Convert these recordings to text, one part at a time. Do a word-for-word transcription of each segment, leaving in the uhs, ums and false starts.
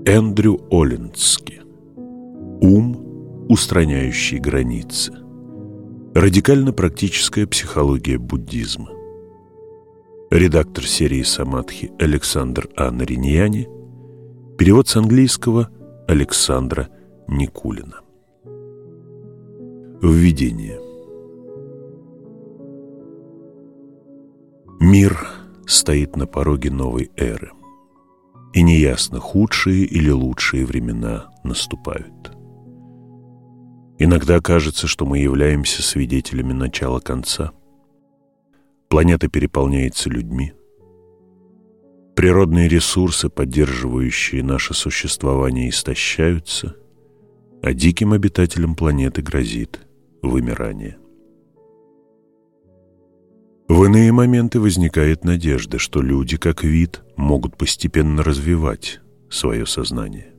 Эндрю Олински. Ум, устраняющий границы. Радикально-практическая психология буддизма. Редактор серии «Самадхи» Александр А. Нариньяни. Перевод с английского Александра Никулина. Введение. Мир стоит на пороге новой эры, и неясно, худшие или лучшие времена наступают. Иногда кажется, что мы являемся свидетелями начала конца. Планета переполняется людьми. Природные ресурсы, поддерживающие наше существование, истощаются, а диким обитателям планеты грозит вымирание. В иные моменты возникает надежда, что люди, как вид, могут постепенно развивать свое сознание.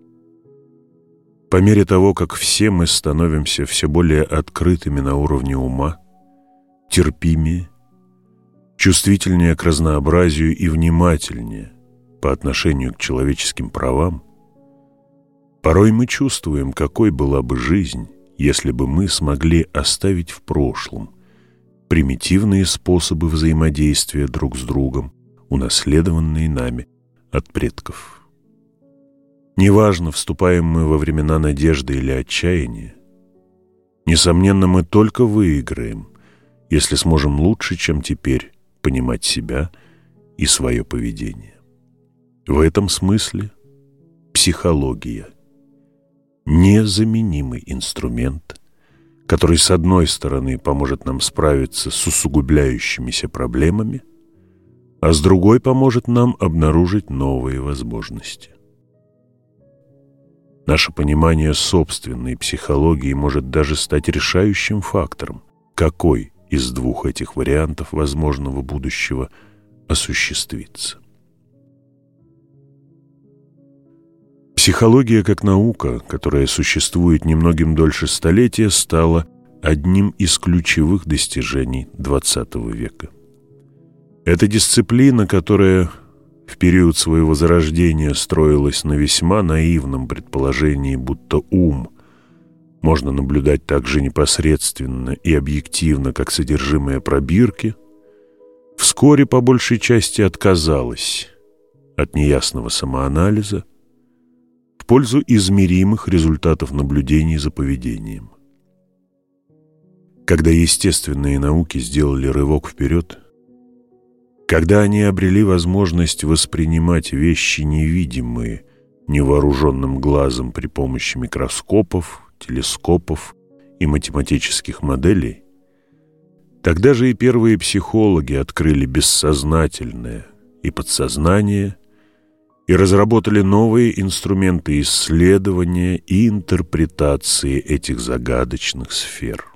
По мере того, как все мы становимся все более открытыми на уровне ума, терпимее, чувствительнее к разнообразию и внимательнее по отношению к человеческим правам, порой мы чувствуем, какой была бы жизнь, если бы мы смогли оставить в прошлом примитивные способы взаимодействия друг с другом, унаследованные нами от предков. Неважно, вступаем мы во времена надежды или отчаяния, несомненно, мы только выиграем, если сможем лучше, чем теперь, понимать себя и свое поведение. В этом смысле психология – незаменимый инструмент, который, с одной стороны, поможет нам справиться с усугубляющимися проблемами, а с другой поможет нам обнаружить новые возможности. Наше понимание собственной психологии может даже стать решающим фактором, какой из двух этих вариантов возможного будущего осуществится. Психология как наука, которая существует немногим дольше столетия, стала одним из ключевых достижений двадцатого века. Это дисциплина, которая в период своего зарождения строилась на весьма наивном предположении, будто ум можно наблюдать так же непосредственно и объективно, как содержимое пробирки, вскоре по большей части отказалась от неясного самоанализа в пользу измеримых результатов наблюдений за поведением. Когда естественные науки сделали рывок вперед, когда они обрели возможность воспринимать вещи невидимые невооруженным глазом при помощи микроскопов, телескопов и математических моделей, тогда же и первые психологи открыли бессознательное и подсознание и разработали новые инструменты исследования и интерпретации этих загадочных сфер.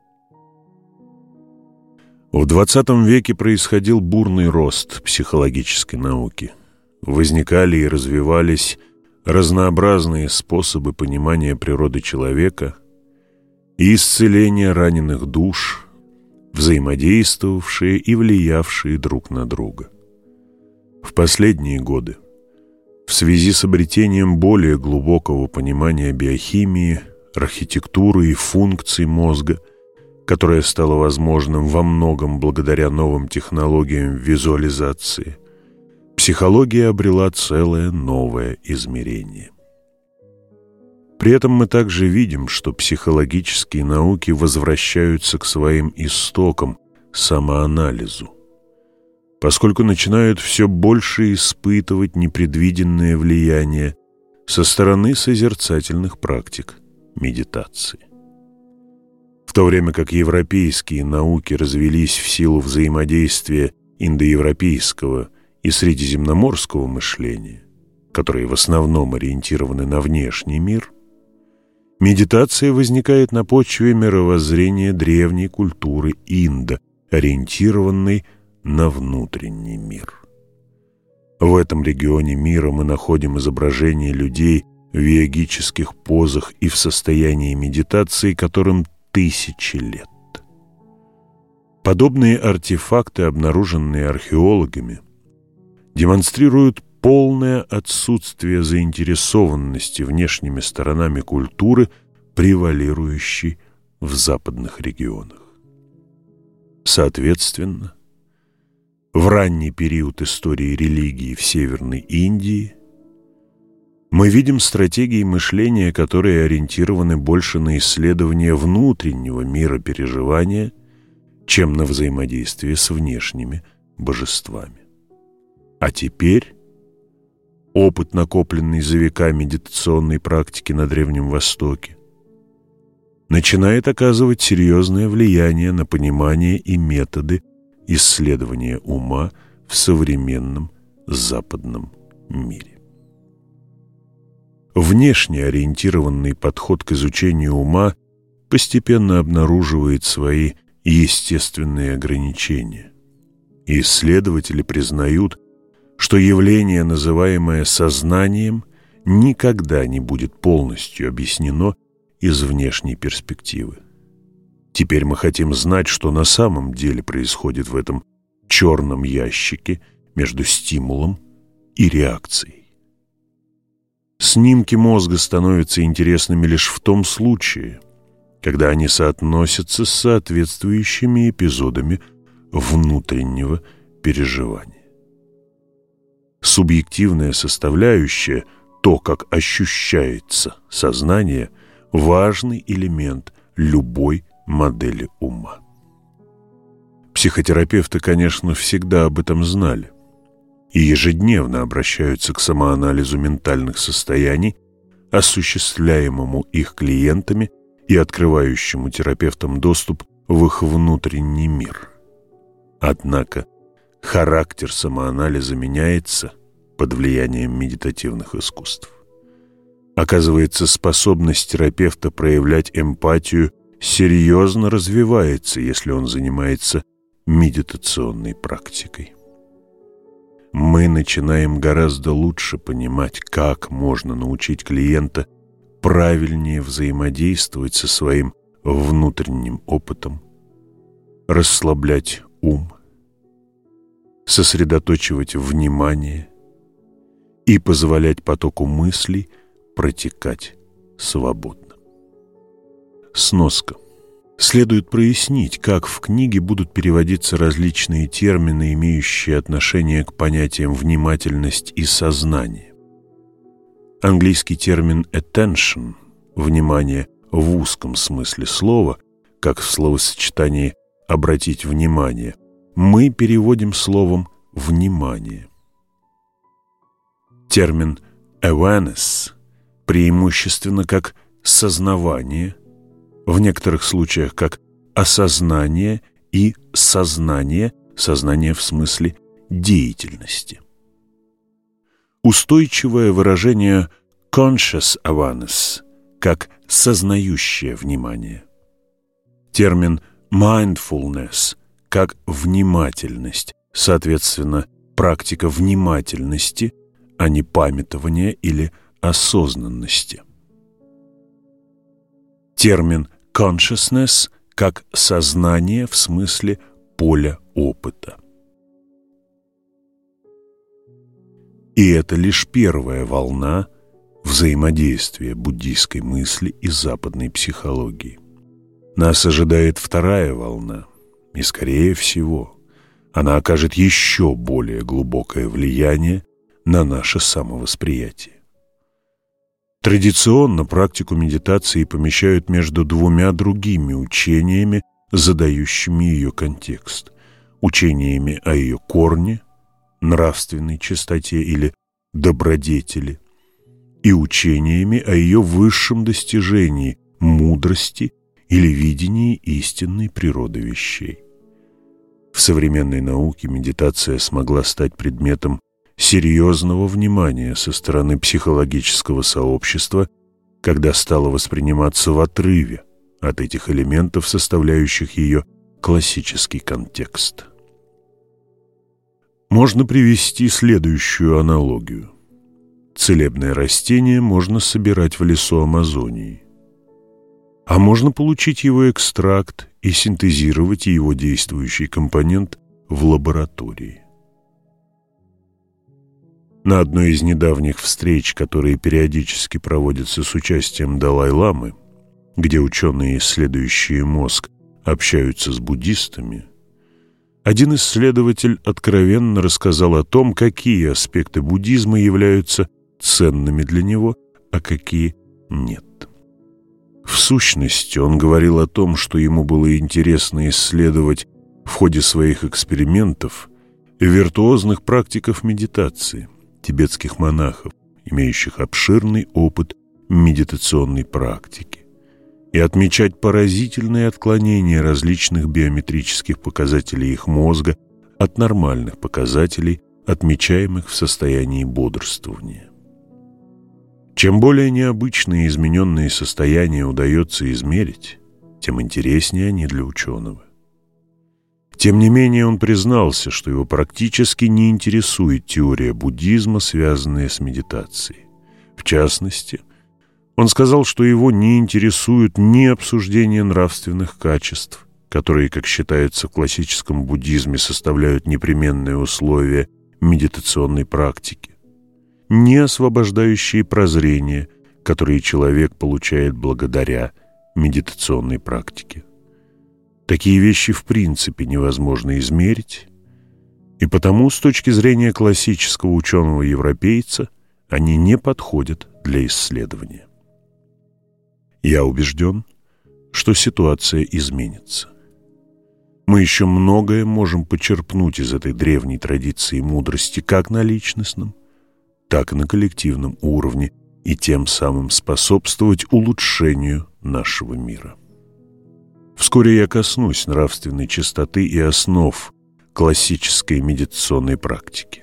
В двадцатом веке происходил бурный рост психологической науки. Возникали и развивались разнообразные способы понимания природы человека и исцеления раненых душ, взаимодействовавшие и влиявшие друг на друга. В последние годы, в связи с обретением более глубокого понимания биохимии, архитектуры и функций мозга, которое стало возможным во многом благодаря новым технологиям визуализации, психология обрела целое новое измерение. При этом мы также видим, что психологические науки возвращаются к своим истокам, самоанализу, поскольку начинают все больше испытывать непредвиденное влияние со стороны созерцательных практик медитации. В то время как европейские науки развились в силу взаимодействия индоевропейского и средиземноморского мышления, которые в основном ориентированы на внешний мир, медитация возникает на почве мировоззрения древней культуры Индо, ориентированной на внутренний мир. В этом регионе мира мы находим изображения людей в йогических позах и в состоянии медитации, которым тысячи лет. Подобные артефакты, обнаруженные археологами, демонстрируют полное отсутствие заинтересованности внешними сторонами культуры, превалирующей в западных регионах. Соответственно, в ранний период истории религии в Северной Индии мы видим стратегии мышления, которые ориентированы больше на исследование внутреннего мира переживания, чем на взаимодействие с внешними божествами. А теперь опыт, накопленный за века медитационной практики на Древнем Востоке, начинает оказывать серьезное влияние на понимание и методы исследования ума в современном западном мире. Внешне ориентированный подход к изучению ума постепенно обнаруживает свои естественные ограничения. И исследователи признают, что явление, называемое сознанием, никогда не будет полностью объяснено из внешней перспективы. Теперь мы хотим знать, что на самом деле происходит в этом черном ящике между стимулом и реакцией. Снимки мозга становятся интересными лишь в том случае, когда они соотносятся с соответствующими эпизодами внутреннего переживания. Субъективная составляющая, то, как ощущается сознание, важный элемент любой модели ума. Психотерапевты, конечно, всегда об этом знали и ежедневно обращаются к самоанализу ментальных состояний, осуществляемому их клиентами и открывающему терапевтам доступ в их внутренний мир. Однако характер самоанализа меняется под влиянием медитативных искусств. Оказывается, способность терапевта проявлять эмпатию серьезно развивается, если он занимается медитационной практикой. Мы начинаем гораздо лучше понимать, как можно научить клиента правильнее взаимодействовать со своим внутренним опытом, расслаблять ум, сосредоточивать внимание и позволять потоку мыслей протекать свободно. Сноска. Следует прояснить, как в книге будут переводиться различные термины, имеющие отношение к понятиям внимательность и сознание. Английский термин attention – внимание в узком смысле слова, как в словосочетании «обратить внимание», мы переводим словом «внимание». Термин awareness преимущественно как сознавание, в некоторых случаях как осознание и сознание, сознание в смысле деятельности. Устойчивое выражение conscious awareness как сознающее внимание. Термин mindfulness как внимательность, соответственно, практика внимательности, а не памятования или осознанности. Термин consciousness как сознание в смысле поля опыта. И это лишь первая волна взаимодействия буддийской мысли и западной психологии. Нас ожидает вторая волна, и, скорее всего, она окажет еще более глубокое влияние на наше самовосприятие. Традиционно практику медитации помещают между двумя другими учениями, задающими ее контекст. Учениями о ее корне, нравственной чистоте или добродетели, и учениями о ее высшем достижении, мудрости или видении истинной природы вещей. В современной науке медитация смогла стать предметом серьезного внимания со стороны психологического сообщества, когда стала восприниматься в отрыве от этих элементов, составляющих ее классический контекст. Можно привести следующую аналогию. Целебное растение можно собирать в лесу Амазонии, а можно получить его экстракт и синтезировать его действующий компонент в лаборатории. На одной из недавних встреч, которые периодически проводятся с участием Далай-ламы, где ученые, исследующие мозг, общаются с буддистами, один исследователь откровенно рассказал о том, какие аспекты буддизма являются ценными для него, а какие нет. В сущности, он говорил о том, что ему было интересно исследовать в ходе своих экспериментов виртуозных практиков медитации, тибетских монахов, имеющих обширный опыт медитационной практики, и отмечать поразительные отклонения различных биометрических показателей их мозга от нормальных показателей, отмечаемых в состоянии бодрствования. Чем более необычные измененные состояния удается измерить, тем интереснее они для ученого. Тем не менее, он признался, что его практически не интересует теория буддизма, связанная с медитацией. В частности, он сказал, что его не интересует ни обсуждение нравственных качеств, которые, как считается в классическом буддизме, составляют непременные условия медитационной практики, ни освобождающие прозрения, которые человек получает благодаря медитационной практике. Такие вещи в принципе невозможно измерить, и потому, с точки зрения классического ученого-европейца, они не подходят для исследования. Я убежден, что ситуация изменится. Мы еще многое можем почерпнуть из этой древней традиции мудрости как на личностном, так и на коллективном уровне, и тем самым способствовать улучшению нашего мира. Вскоре я коснусь нравственной чистоты и основ классической медитационной практики.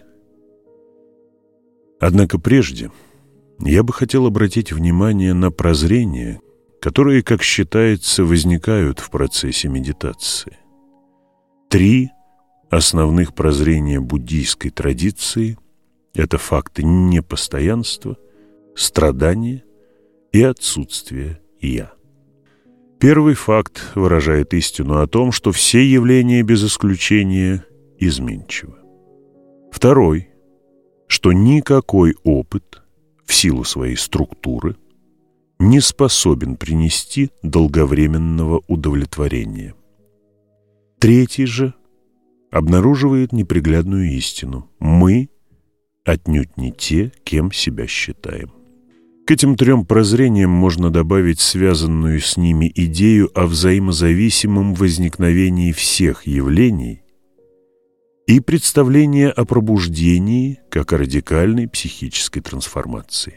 Однако прежде я бы хотел обратить внимание на прозрения, которые, как считается, возникают в процессе медитации. Три основных прозрения буддийской традиции – это факты непостоянства, страдания и отсутствия «я». Первый факт выражает истину о том, что все явления без исключения изменчивы. Второй – что никакой опыт в силу своей структуры не способен принести долговременного удовлетворения. Третий же обнаруживает неприглядную истину – мы отнюдь не те, кем себя считаем. К этим трем прозрениям можно добавить связанную с ними идею о взаимозависимом возникновении всех явлений и представление о пробуждении как о радикальной психической трансформации.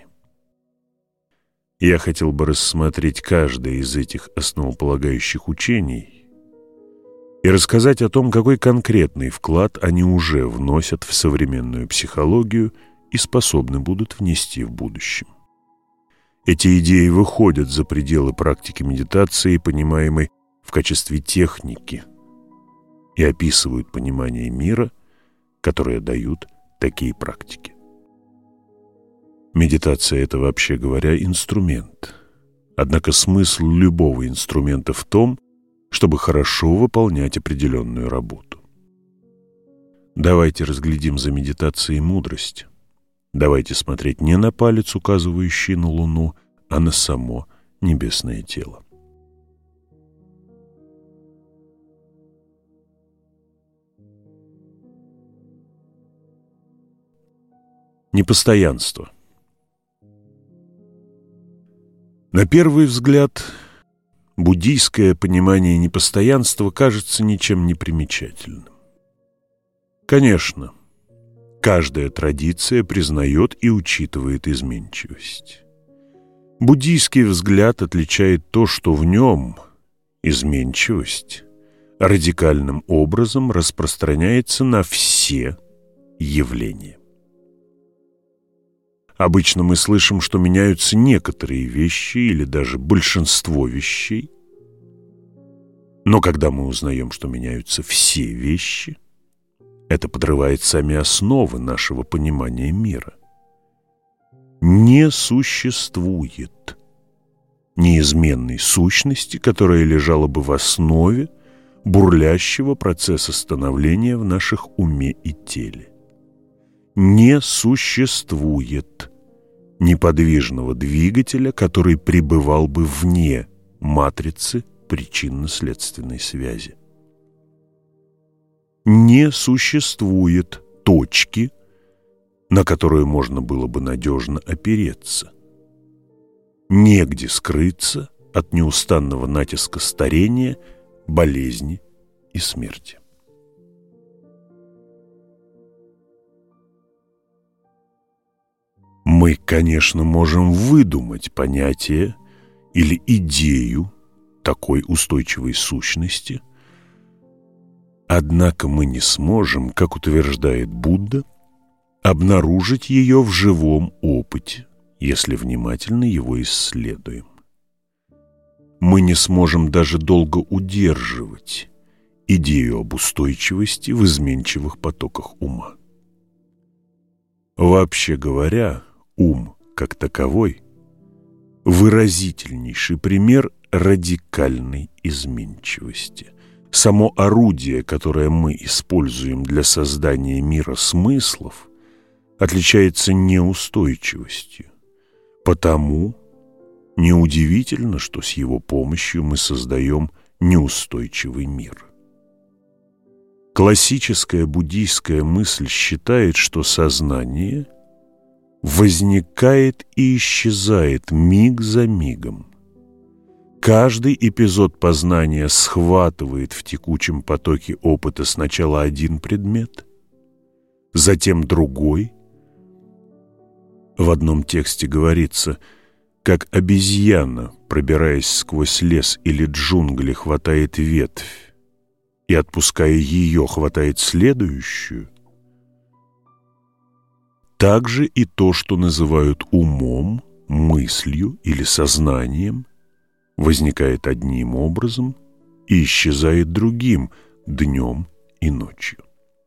Я хотел бы рассмотреть каждое из этих основополагающих учений и рассказать о том, какой конкретный вклад они уже вносят в современную психологию и способны будут внести в будущем. Эти идеи выходят за пределы практики медитации, понимаемой в качестве техники, и описывают понимание мира, которое дают такие практики. Медитация – это, вообще говоря, инструмент. Однако смысл любого инструмента в том, чтобы хорошо выполнять определенную работу. Давайте разглядим за медитацией мудрость. Давайте смотреть не на палец, указывающий на Луну, а на само небесное тело. Непостоянство. На первый взгляд, буддийское понимание непостоянства кажется ничем не примечательным. Конечно, каждая традиция признает и учитывает изменчивость. Буддийский взгляд отличает то, что в нем изменчивость радикальным образом распространяется на все явления. Обычно мы слышим, что меняются некоторые вещи или даже большинство вещей. Но когда мы узнаем, что меняются все вещи, это подрывает сами основы нашего понимания мира. Не существует неизменной сущности, которая лежала бы в основе бурлящего процесса становления в наших уме и теле. Не существует неподвижного двигателя, который пребывал бы вне матрицы причинно-следственной связи. Не существует точки, на которую можно было бы надежно опереться. Негде скрыться от неустанного натиска старения, болезни и смерти. Мы, конечно, можем выдумать понятие или идею такой устойчивой сущности, однако мы не сможем, как утверждает Будда, обнаружить ее в живом опыте, если внимательно его исследуем. Мы не сможем даже долго удерживать идею об устойчивости в изменчивых потоках ума. Вообще говоря, ум, как таковой, выразительнейший пример радикальной изменчивости. Само орудие, которое мы используем для создания мира смыслов, отличается неустойчивостью. Потому неудивительно, что с его помощью мы создаем неустойчивый мир. Классическая буддийская мысль считает, что сознание возникает и исчезает миг за мигом. Каждый эпизод познания схватывает в текучем потоке опыта сначала один предмет, затем другой. В одном тексте говорится, как обезьяна, пробираясь сквозь лес или джунгли, хватает ветвь и, отпуская ее, хватает следующую. Также и то, что называют умом, мыслью или сознанием, возникает одним образом и исчезает другим днем и ночью.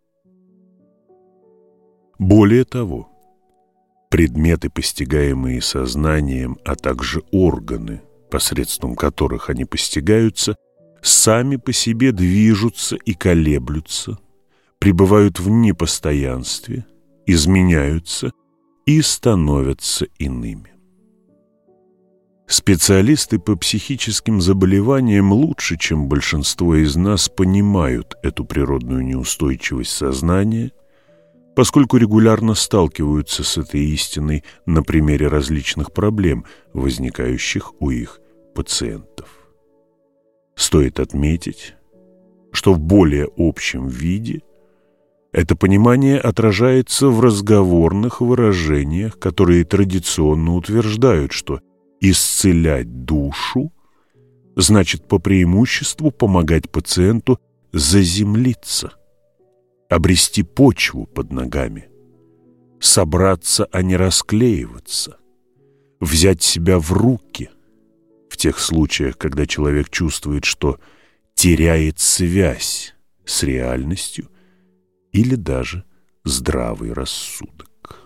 Более того, предметы, постигаемые сознанием, а также органы, посредством которых они постигаются, сами по себе движутся и колеблются, пребывают в непостоянстве, изменяются и становятся иными. Специалисты по психическим заболеваниям лучше, чем большинство из нас, понимают эту природную неустойчивость сознания, поскольку регулярно сталкиваются с этой истиной на примере различных проблем, возникающих у их пациентов. Стоит отметить, что в более общем виде это понимание отражается в разговорных выражениях, которые традиционно утверждают, что исцелять душу значит по преимуществу помогать пациенту заземлиться, обрести почву под ногами, собраться, а не расклеиваться, взять себя в руки в тех случаях, когда человек чувствует, что теряет связь с реальностью или даже здравый рассудок.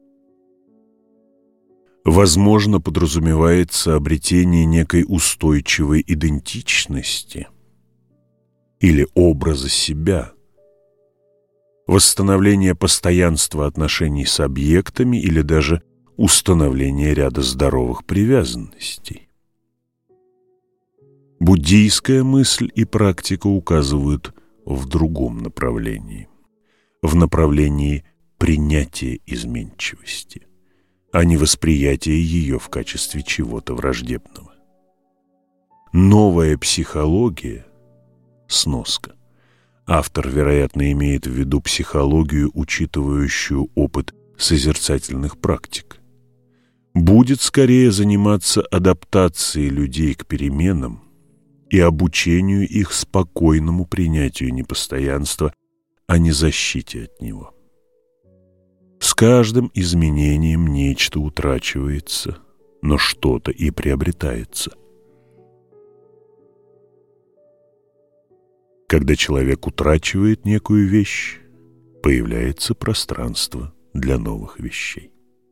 Возможно, подразумевается обретение некой устойчивой идентичности или образа себя, восстановление постоянства отношений с объектами или даже установление ряда здоровых привязанностей. Буддийская мысль и практика указывают в другом направлении, в направлении принятия изменчивости, а не восприятия ее в качестве чего-то враждебного. Новая психология, сноска. Автор, вероятно, имеет в виду психологию, учитывающую опыт созерцательных практик, будет скорее заниматься адаптацией людей к переменам и обучению их спокойному принятию непостоянства, а не защите от него. С каждым изменением нечто утрачивается, но что-то и приобретается. Когда человек утрачивает некую вещь, появляется пространство для новых вещей.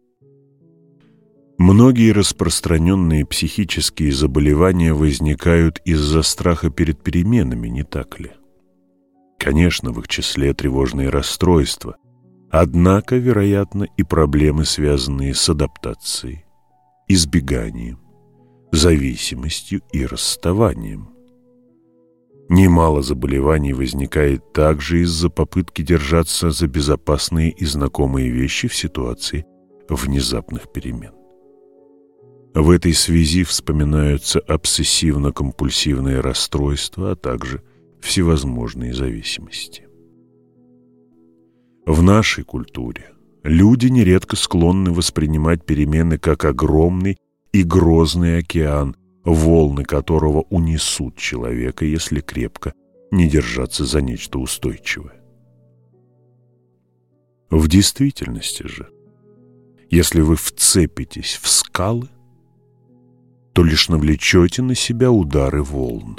Многие распространенные психические заболевания возникают из-за страха перед переменами, не так ли? Конечно, в их числе тревожные расстройства, Однако, вероятно, и проблемы, связанные с адаптацией, избеганием, зависимостью и расставанием. Немало заболеваний возникает также из-за попытки держаться за безопасные и знакомые вещи в ситуации внезапных перемен. В этой связи вспоминаются обсессивно-компульсивные расстройства, а также всевозможные зависимости. В нашей культуре люди нередко склонны воспринимать перемены как огромный и грозный океан, волны которого унесут человека, если крепко не держаться за нечто устойчивое. В действительности же, если вы вцепитесь в скалы, то лишь навлечете на себя удары волн.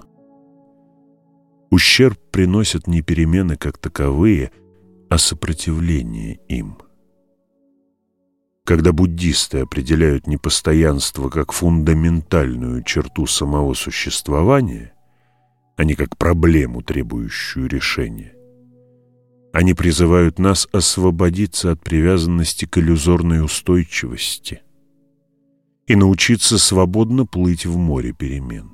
Ущерб приносят не перемены как таковые, а сопротивление им. Когда буддисты определяют непостоянство как фундаментальную черту самого существования, а не как проблему, требующую решения, они призывают нас освободиться от привязанности к иллюзорной устойчивости и научиться свободно плыть в море перемен.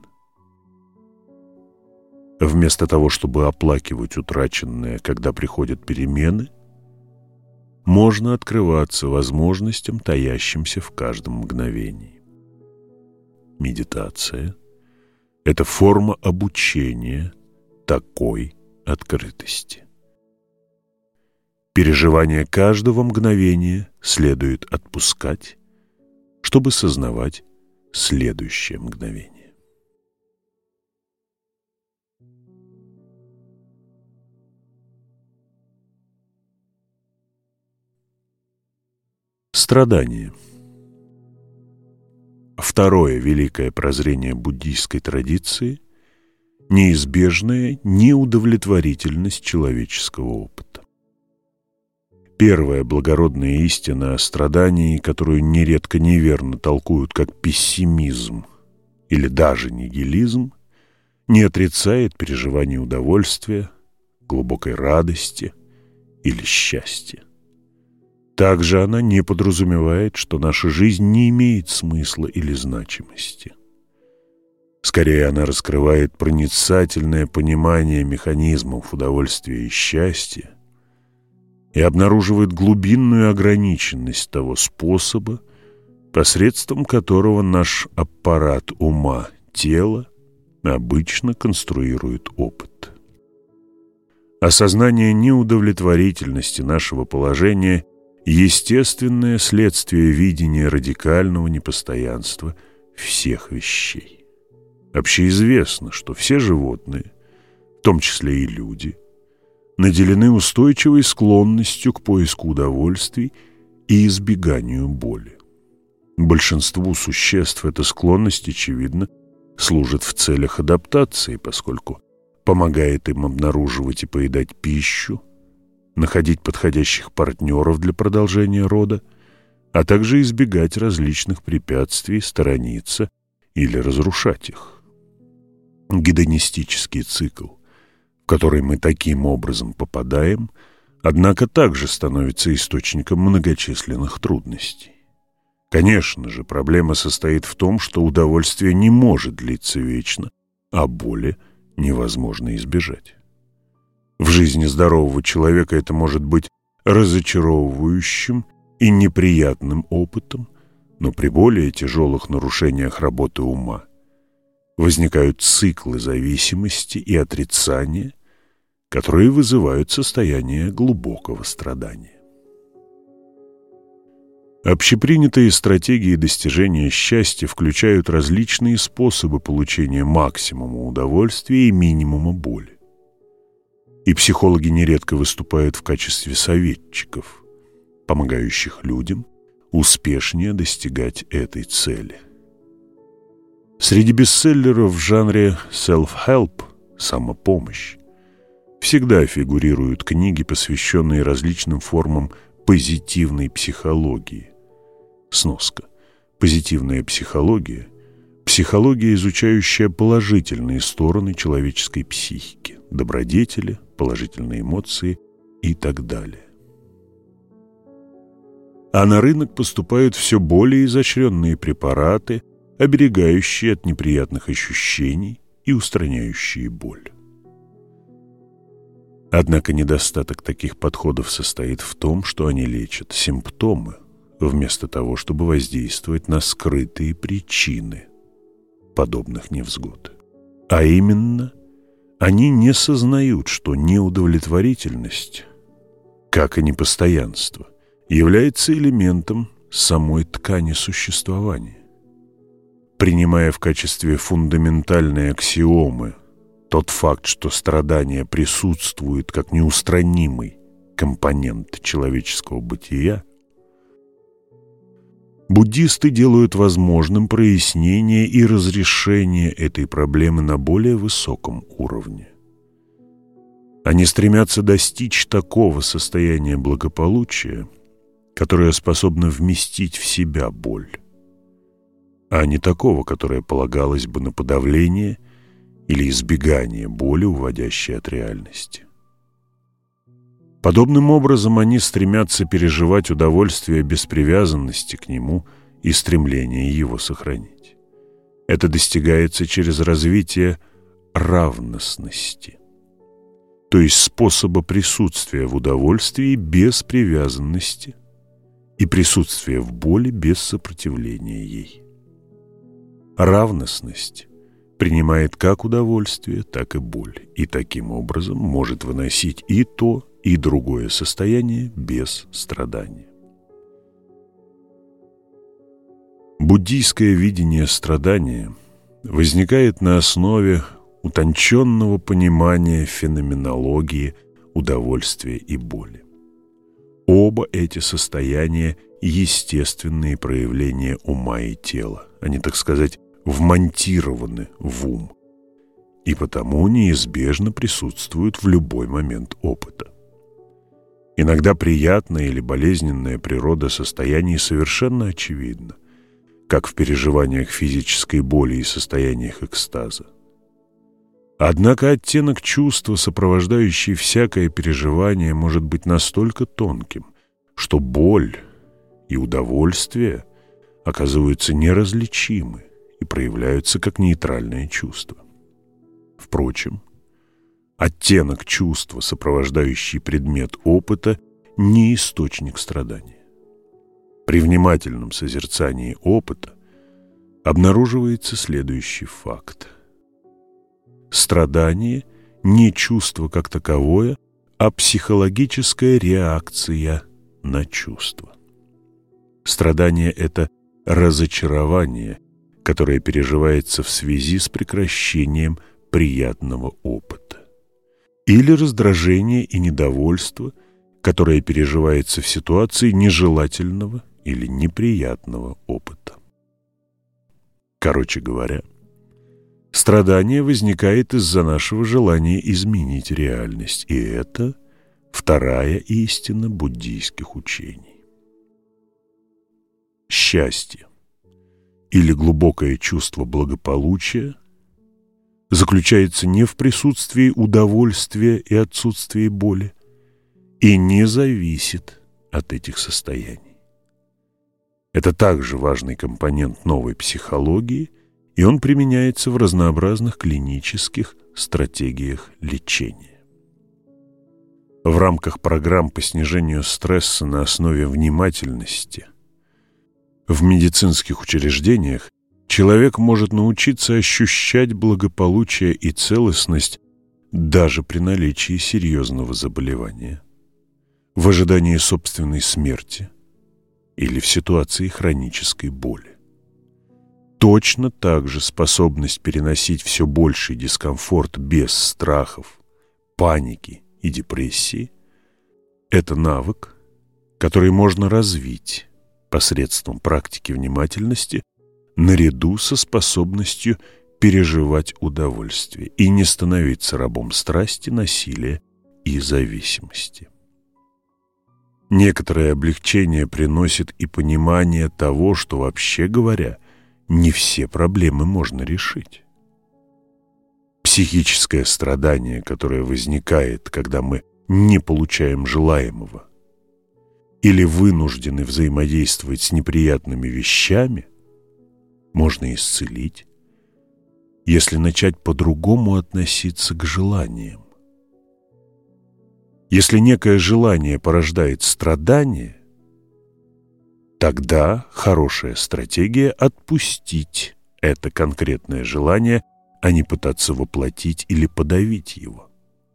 Вместо того, чтобы оплакивать утраченное, когда приходят перемены, можно открываться возможностям, таящимся в каждом мгновении. Медитация – это форма обучения такой открытости. Переживание каждого мгновения следует отпускать, чтобы сознавать следующее мгновение. Страдание. Второе великое прозрение буддийской традиции – неизбежная неудовлетворительность человеческого опыта. Первая благородная истина о страдании, которую нередко неверно толкуют как пессимизм или даже нигилизм, не отрицает переживания удовольствия, глубокой радости или счастья. Также она не подразумевает, что наша жизнь не имеет смысла или значимости. Скорее, она раскрывает проницательное понимание механизмов удовольствия и счастья и обнаруживает глубинную ограниченность того способа, посредством которого наш аппарат ума, тела обычно конструирует опыт. Осознание неудовлетворительности нашего положения – естественное следствие видения радикального непостоянства всех вещей. Общеизвестно, что все животные, в том числе и люди, наделены устойчивой склонностью к поиску удовольствий и избеганию боли. Большинству существ эта склонность, очевидно, служит в целях адаптации, поскольку помогает им обнаруживать и поедать пищу, находить подходящих партнеров для продолжения рода, а также избегать различных препятствий, сторониться или разрушать их. Гедонистический цикл, в который мы таким образом попадаем, однако также становится источником многочисленных трудностей. Конечно же, проблема состоит в том, что удовольствие не может длиться вечно, а боли невозможно избежать. В жизни здорового человека это может быть разочаровывающим и неприятным опытом, но при более тяжелых нарушениях работы ума возникают циклы зависимости и отрицания, которые вызывают состояние глубокого страдания. Общепринятые стратегии достижения счастья включают различные способы получения максимума удовольствия и минимума боли. И психологи нередко выступают в качестве советчиков, помогающих людям успешнее достигать этой цели. Среди бестселлеров в жанре self-help, самопомощь, всегда фигурируют книги, посвященные различным формам позитивной психологии. Сноска. Позитивная психология – психология, изучающая положительные стороны человеческой психики, добродетели, положительные эмоции и так далее. а на рынок поступают все более изощренные препараты, оберегающие от неприятных ощущений и устраняющие боль. Однако недостаток таких подходов состоит в том, что они лечат симптомы, вместо того, чтобы воздействовать на скрытые причины подобных невзгод. А именно, они не сознают, что неудовлетворительность, как и непостоянство, является элементом самой ткани существования. Принимая в качестве фундаментальной аксиомы тот факт, что страдание присутствует как неустранимый компонент человеческого бытия, буддисты делают возможным прояснение и разрешение этой проблемы на более высоком уровне. Они стремятся достичь такого состояния благополучия, которое способно вместить в себя боль, а не такого, которое полагалось бы на подавление или избегание боли, уводящей от реальности. Подобным образом они стремятся переживать удовольствие без привязанности к нему и стремления его сохранить. Это достигается через развитие равностности, то есть способа присутствия в удовольствии без привязанности и присутствия в боли без сопротивления ей. Равностность принимает как удовольствие, так и боль, и таким образом может выносить и то, и другое состояние без страдания. Буддийское видение страдания возникает на основе утонченного понимания феноменологии удовольствия и боли. Оба эти состояния – естественные проявления ума и тела. Они, так сказать, вмонтированы в ум и потому неизбежно присутствуют в любой момент опыта. Иногда приятная или болезненная природа состояний совершенно очевидна, как в переживаниях физической боли и состояниях экстаза. Однако оттенок чувства, сопровождающий всякое переживание, может быть настолько тонким, что боль и удовольствие оказываются неразличимы и проявляются как нейтральное чувство. Впрочем, оттенок чувства, сопровождающий предмет опыта, не источник страдания. При внимательном созерцании опыта обнаруживается следующий факт. Страдание не чувство как таковое, а психологическая реакция на чувство. Страдание – это разочарование, которое переживается в связи с прекращением приятного опыта. Или раздражение и недовольство, которое переживается в ситуации нежелательного или неприятного опыта. Короче говоря, страдание возникает из-за нашего желания изменить реальность, и это вторая истина буддийских учений. Счастье или глубокое чувство благополучия заключается не в присутствии удовольствия и отсутствии боли и не зависит от этих состояний. Это также важный компонент новой психологии, и он применяется в разнообразных клинических стратегиях лечения. В рамках программ по снижению стресса на основе внимательности в медицинских учреждениях человек может научиться ощущать благополучие и целостность даже при наличии серьезного заболевания, в ожидании собственной смерти или в ситуации хронической боли. Точно так же способность переносить все больший дискомфорт без страхов, паники и депрессии – это навык, который можно развить посредством практики внимательности наряду со способностью переживать удовольствие и не становиться рабом страсти, насилия и зависимости. Некоторое облегчение приносит и понимание того, что, вообще говоря, не все проблемы можно решить. Психическое страдание, которое возникает, когда мы не получаем желаемого, или вынуждены взаимодействовать с неприятными вещами, можно исцелить, если начать по-другому относиться к желаниям. Если некое желание порождает страдание, тогда хорошая стратегия — отпустить это конкретное желание, а не пытаться воплотить или подавить его.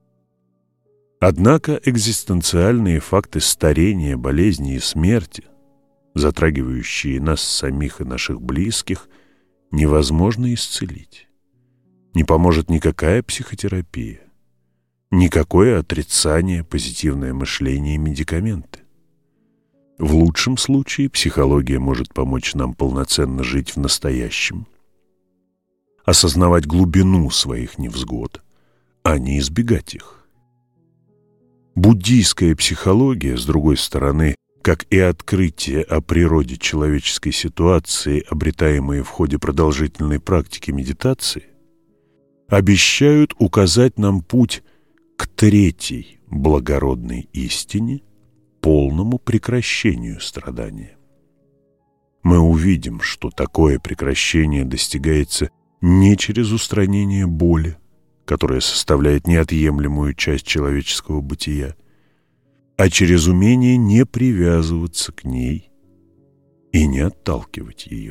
Однако экзистенциальные факты старения, болезни и смерти, затрагивающие нас самих и наших близких, невозможно исцелить. Не поможет никакая психотерапия, никакое отрицание, позитивное мышление и медикаменты. В лучшем случае психология может помочь нам полноценно жить в настоящем, осознавать глубину своих невзгод, а не избегать их. Буддийская психология, с другой стороны, как и открытие о природе человеческой ситуации, обретаемые в ходе продолжительной практики медитации, обещают указать нам путь к третьей благородной истине, полному прекращению страдания. Мы увидим, что такое прекращение достигается не через устранение боли, которая составляет неотъемлемую часть человеческого бытия, а через умение не привязываться к ней и не отталкивать ее.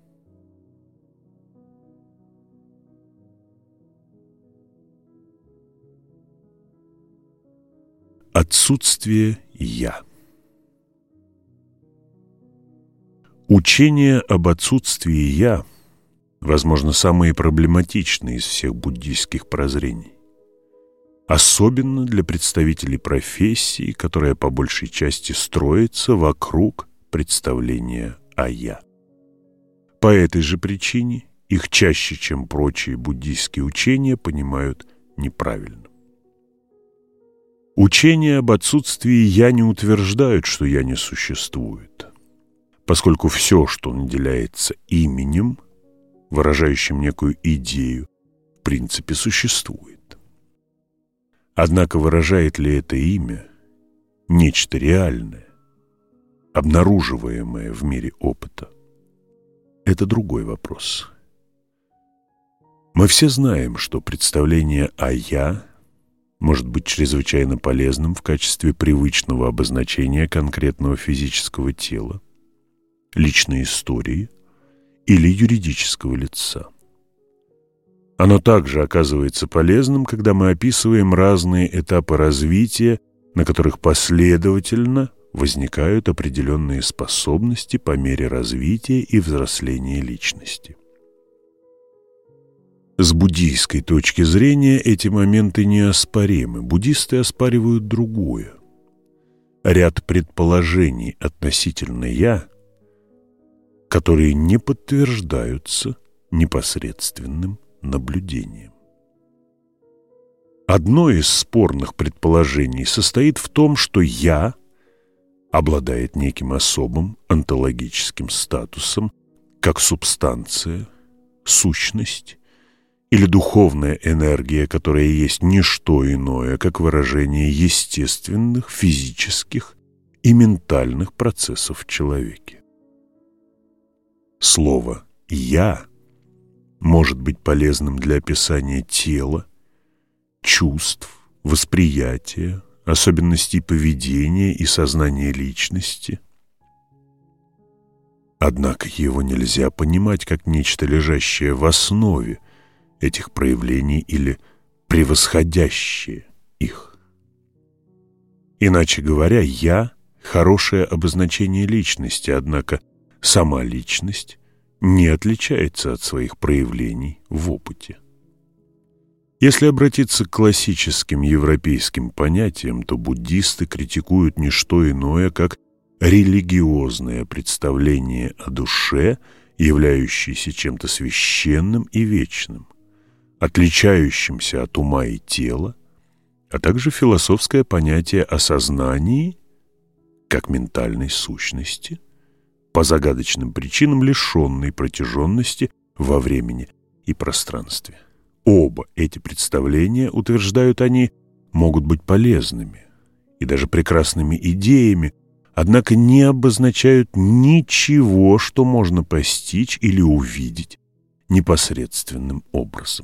Отсутствие «я». Учение об отсутствии «я» возможно, самые проблематичные из всех буддийских прозрений. Особенно для представителей профессии, которая по большей части строится вокруг представления о «я». По этой же причине их чаще, чем прочие буддийские учения, понимают неправильно. Учения об отсутствии «я» не утверждают, что «я» не существует, поскольку все, что наделяется именем, выражающим некую идею, в принципе существует. Однако выражает ли это имя нечто реальное, обнаруживаемое в мире опыта? Это другой вопрос. Мы все знаем, что представление о «я» может быть чрезвычайно полезным в качестве привычного обозначения конкретного физического тела, личной истории или юридического лица. Оно также оказывается полезным, когда мы описываем разные этапы развития, на которых последовательно возникают определенные способности по мере развития и взросления личности. С буддийской точки зрения эти моменты неоспоримы. Буддисты оспаривают другое. Ряд предположений относительно «я», которые не подтверждаются непосредственным наблюдением. Одно из спорных предположений состоит в том, что «я» обладает неким особым онтологическим статусом, как субстанция, сущность или духовная энергия, которая есть не что иное, как выражение естественных, физических и ментальных процессов в человеке. Слово «я» может быть полезным для описания тела, чувств, восприятия, особенностей поведения и сознания личности. Однако его нельзя понимать как нечто, лежащее в основе этих проявлений или превосходящее их. Иначе говоря, «я» — хорошее обозначение личности, однако сама личность не отличается от своих проявлений в опыте. Если обратиться к классическим европейским понятиям, то буддисты критикуют не что иное, как религиозное представление о душе, являющееся чем-то священным и вечным, отличающимся от ума и тела, а также философское понятие о сознании как ментальной сущности, по загадочным причинам лишенной протяженности во времени и пространстве. Оба эти представления, утверждают они, могут быть полезными и даже прекрасными идеями, однако не обозначают ничего, что можно постичь или увидеть непосредственным образом.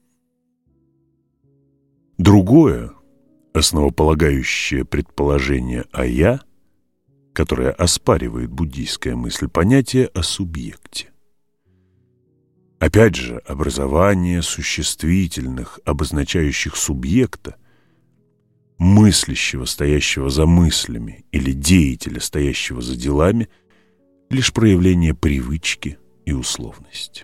Другое, основополагающее предположение о «я», которое оспаривает буддийская мысль, понятие о субъекте. Опять же, образование существительных, обозначающих субъекта, мыслящего, стоящего за мыслями, или деятеля, стоящего за делами, лишь проявление привычки и условности.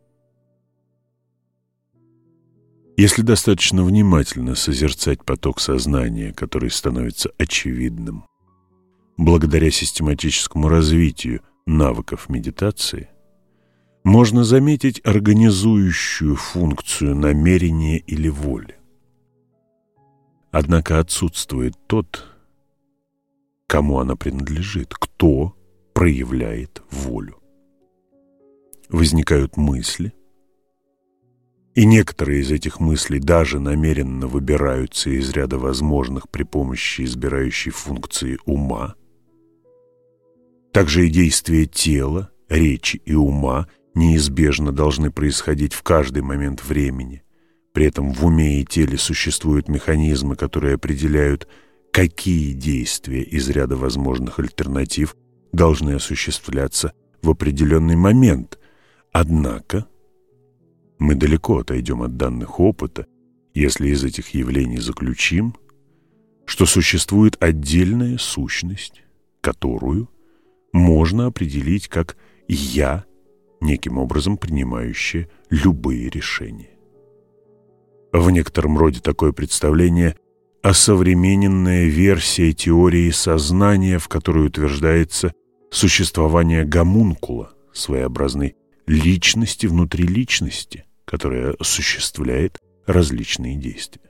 Если достаточно внимательно созерцать поток сознания, который становится очевидным, благодаря систематическому развитию навыков медитации, можно заметить организующую функцию намерения или воли. Однако отсутствует тот, кому она принадлежит, кто проявляет волю. Возникают мысли, и некоторые из этих мыслей даже намеренно выбираются из ряда возможных при помощи избирающей функции ума. Также и действия тела, речи и ума неизбежно должны происходить в каждый момент времени. При этом в уме и теле существуют механизмы, которые определяют, какие действия из ряда возможных альтернатив должны осуществляться в определенный момент. Однако мы далеко отойдем от данных опыта, если из этих явлений заключим, что существует отдельная сущность, которую можно определить как «я», неким образом принимающее любые решения. В некотором роде такое представление – осовремененная версия теории сознания, в которой утверждается существование гомункула, своеобразной личности внутри личности, которая осуществляет различные действия.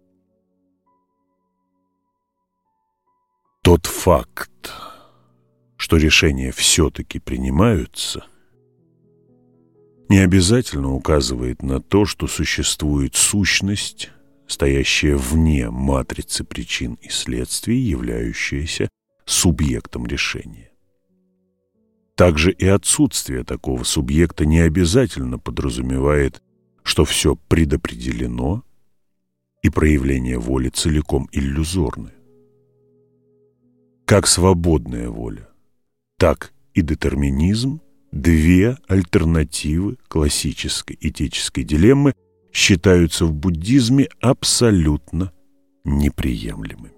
Тот факт, что решения все-таки принимаются, не обязательно указывает на то, что существует сущность, стоящая вне матрицы причин и следствий, являющаяся субъектом решения. Также и отсутствие такого субъекта не обязательно подразумевает, что все предопределено и проявление воли целиком иллюзорны. Как свободная воля, так и детерминизм – две альтернативы классической этической дилеммы считаются в буддизме абсолютно неприемлемыми.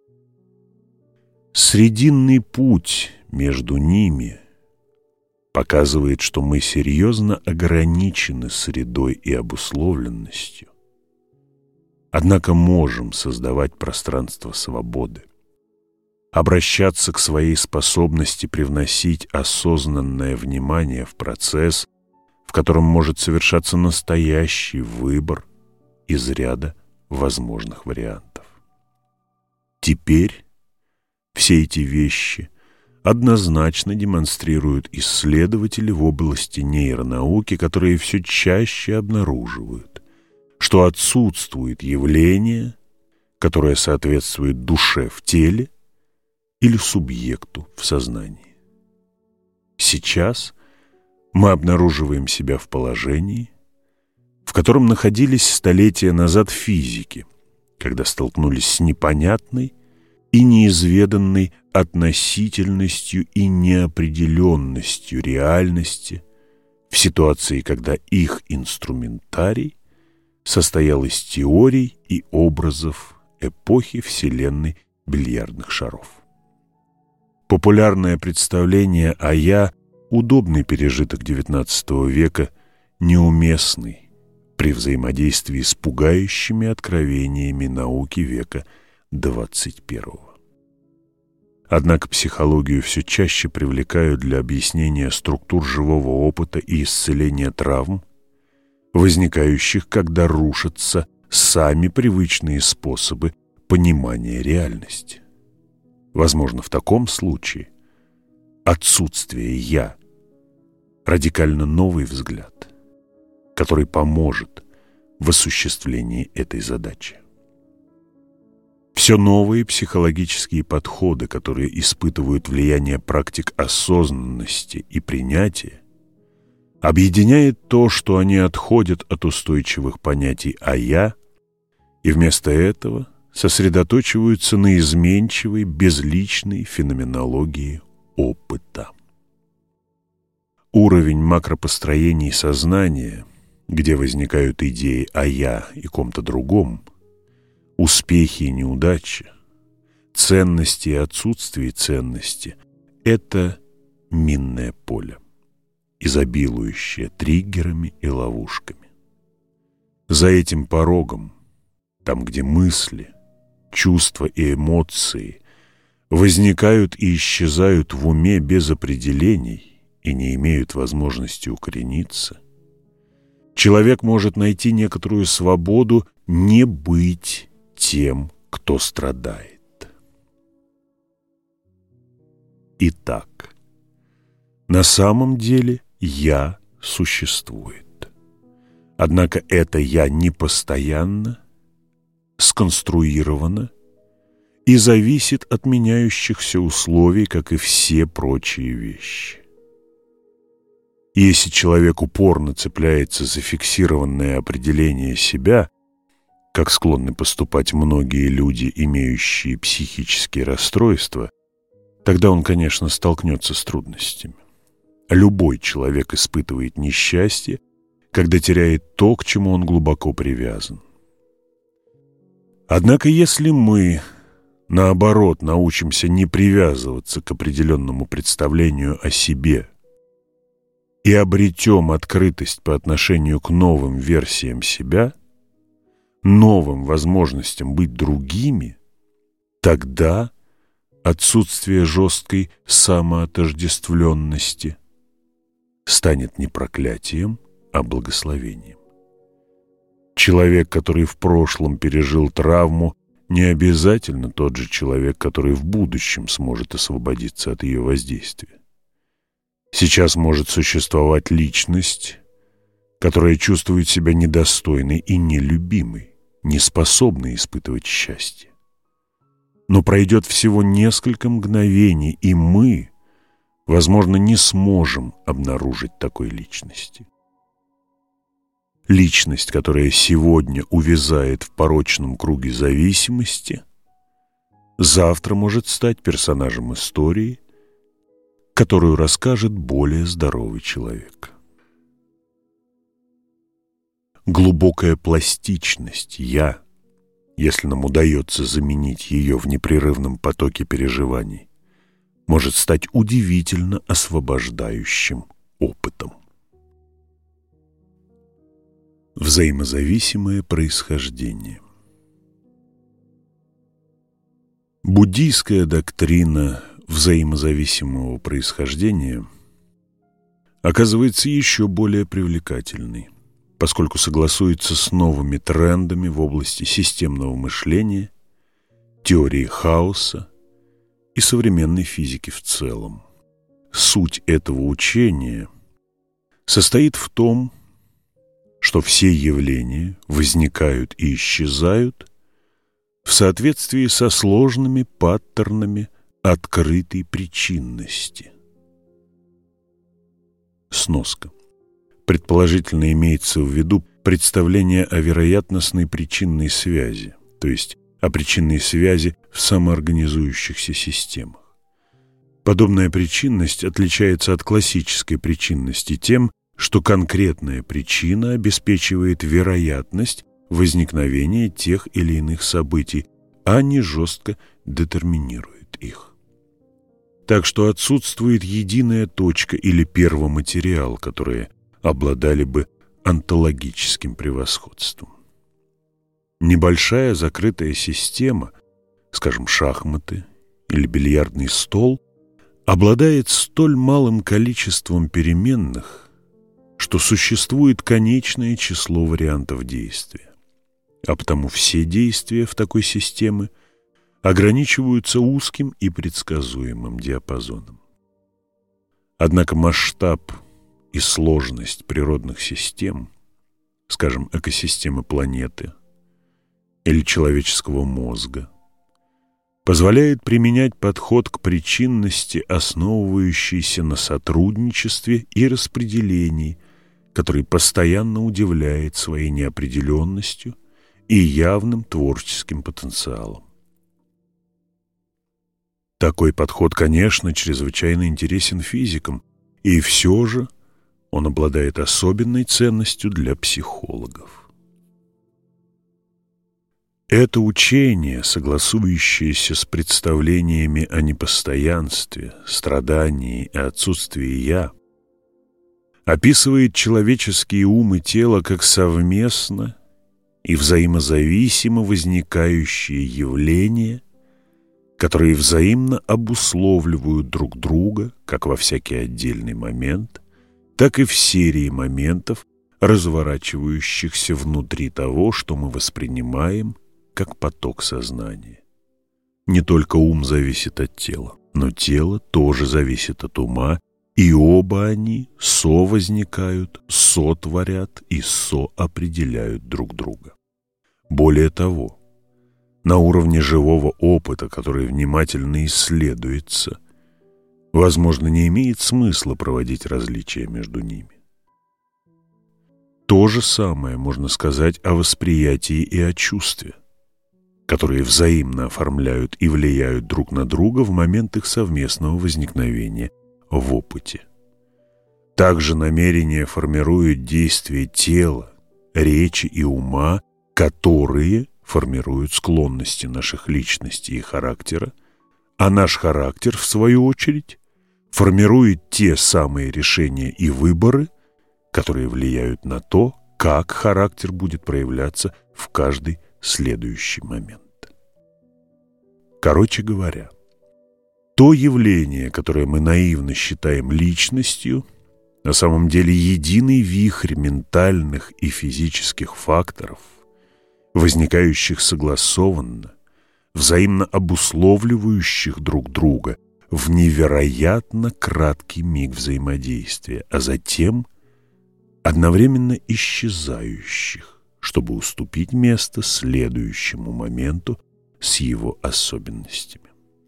Срединный путь между ними показывает, что мы серьезно ограничены средой и обусловленностью, однако можем создавать пространство свободы, обращаться к своей способности привносить осознанное внимание в процесс, в котором может совершаться настоящий выбор из ряда возможных вариантов. Теперь все эти вещи однозначно демонстрируют исследователи в области нейронауки, которые все чаще обнаруживают, что отсутствует явление, которое соответствует душе в теле или субъекту в сознании. Сейчас мы обнаруживаем себя в положении, в котором находились столетия назад физики, когда столкнулись с непонятной и неизведанной относительностью и неопределенностью реальности в ситуации, когда их инструментарий состоял из теорий и образов эпохи вселенной бильярдных шаров. Популярное представление о «я» – удобный пережиток девятнадцатого века, неуместный при взаимодействии с пугающими откровениями науки века двадцать первого. Однако психологию все чаще привлекают для объяснения структур живого опыта и исцеления травм, возникающих, когда рушатся сами привычные способы понимания реальности. Возможно, в таком случае отсутствие «я» – радикально новый взгляд, который поможет в осуществлении этой задачи. Все новые психологические подходы, которые испытывают влияние практик осознанности и принятия, объединяет то, что они отходят от устойчивых понятий о «я» и вместо этого сосредоточиваются на изменчивой, безличной феноменологии опыта. Уровень макропостроений сознания, где возникают идеи о «я» и ком-то другом, успехи и неудачи, ценности и отсутствие ценности – это минное поле, изобилующее триггерами и ловушками. За этим порогом, там, где мысли, чувства и эмоции возникают и исчезают в уме без определений и не имеют возможности укорениться, человек может найти некоторую свободу не быть тем, кто страдает. Итак, на самом деле «я» существует. Однако это «я» не постоянно, сконструировано и зависит от меняющихся условий, как и все прочие вещи. Если человек упорно цепляется за фиксированное определение себя, как склонны поступать многие люди, имеющие психические расстройства, тогда он, конечно, столкнется с трудностями. Любой человек испытывает несчастье, когда теряет то, к чему он глубоко привязан. Однако, если мы, наоборот, научимся не привязываться к определенному представлению о себе и обретем открытость по отношению к новым версиям себя, новым возможностям быть другими, тогда отсутствие жесткой самоотождествленности станет не проклятием, а благословением. Человек, который в прошлом пережил травму, не обязательно тот же человек, который в будущем сможет освободиться от ее воздействия. Сейчас может существовать личность, которая чувствует себя недостойной и нелюбимой, не способной испытывать счастье. Но пройдет всего несколько мгновений, и мы, возможно, не сможем обнаружить такой личности. Личность, которая сегодня увязает в порочном круге зависимости, завтра может стать персонажем истории, которую расскажет более здоровый человек. Глубокая пластичность «я», если нам удается заменить ее в непрерывном потоке переживаний, может стать удивительно освобождающим опытом. Взаимозависимое происхождение. Буддийская доктрина взаимозависимого происхождения оказывается еще более привлекательной, поскольку согласуется с новыми трендами в области системного мышления, теории хаоса и современной физики в целом. Суть этого учения состоит в том, что все явления возникают и исчезают в соответствии со сложными паттернами открытой причинности. Сноска. Предположительно имеется в виду представление о вероятностной причинной связи, то есть о причинной связи в самоорганизующихся системах. Подобная причинность отличается от классической причинности тем, что конкретная причина обеспечивает вероятность возникновения тех или иных событий, а не жестко детерминирует их. Так что отсутствует единая точка или первоматериал, которые обладали бы онтологическим превосходством. Небольшая закрытая система, скажем, шахматы или бильярдный стол, обладает столь малым количеством переменных, что существует конечное число вариантов действия, а потому все действия в такой системе ограничиваются узким и предсказуемым диапазоном. Однако масштаб и сложность природных систем, скажем, экосистемы планеты или человеческого мозга, позволяет применять подход к причинности, основывающийся на сотрудничестве и распределении, который постоянно удивляет своей неопределенностью и явным творческим потенциалом. Такой подход, конечно, чрезвычайно интересен физикам, и все же он обладает особенной ценностью для психологов. Это учение, согласующееся с представлениями о непостоянстве, страдании и отсутствии «я», описывает человеческие ум и тело как совместно и взаимозависимо возникающие явления, которые взаимно обусловливают друг друга как во всякий отдельный момент, так и в серии моментов, разворачивающихся внутри того, что мы воспринимаем как поток сознания. Не только ум зависит от тела, но тело тоже зависит от ума, и оба они совозникают, сотворят и соопределяют друг друга. Более того, на уровне живого опыта, который внимательно исследуется, возможно, не имеет смысла проводить различия между ними. То же самое можно сказать о восприятии и о чувстве, которые взаимно оформляют и влияют друг на друга в момент их совместного возникновения в опыте. Также намерение формирует действия тела, речи и ума, которые формируют склонности наших личностей и характера, а наш характер, в свою очередь, формирует те самые решения и выборы, которые влияют на то, как характер будет проявляться в каждый следующий момент. Короче говоря, то явление, которое мы наивно считаем личностью, на самом деле единый вихрь ментальных и физических факторов, возникающих согласованно, взаимно обусловливающих друг друга в невероятно краткий миг взаимодействия, а затем одновременно исчезающих, чтобы уступить место следующему моменту с его особенностями.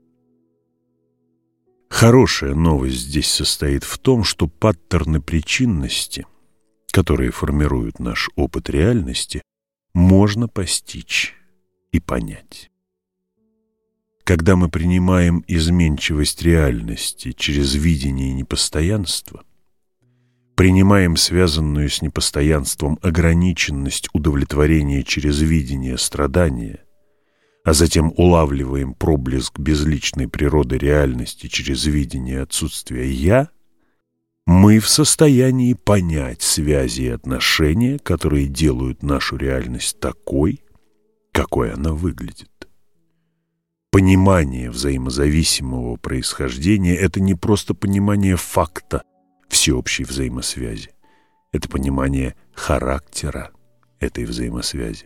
Хорошая новость здесь состоит в том, что паттерны причинности, которые формируют наш опыт реальности, можно постичь и понять. Когда мы принимаем изменчивость реальности через видение непостоянства, принимаем связанную с непостоянством ограниченность удовлетворения через видение страдания, а затем улавливаем проблеск безличной природы реальности через видение отсутствия «я», мы в состоянии понять связи и отношения, которые делают нашу реальность такой, какой она выглядит. Понимание взаимозависимого происхождения – это не просто понимание факта всеобщей взаимосвязи. Это понимание характера этой взаимосвязи.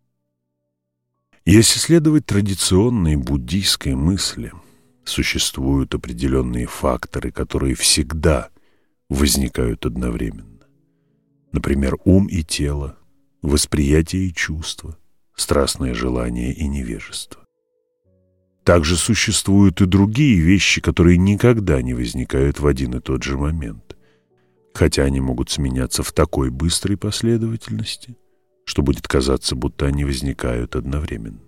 Если следовать традиционной буддийской мысли, существуют определенные факторы, которые всегда возникают одновременно. Например, ум и тело, восприятие и чувство, страстное желание и невежество. Также существуют и другие вещи, которые никогда не возникают в один и тот же момент, хотя они могут сменяться в такой быстрой последовательности, что будет казаться, будто они возникают одновременно.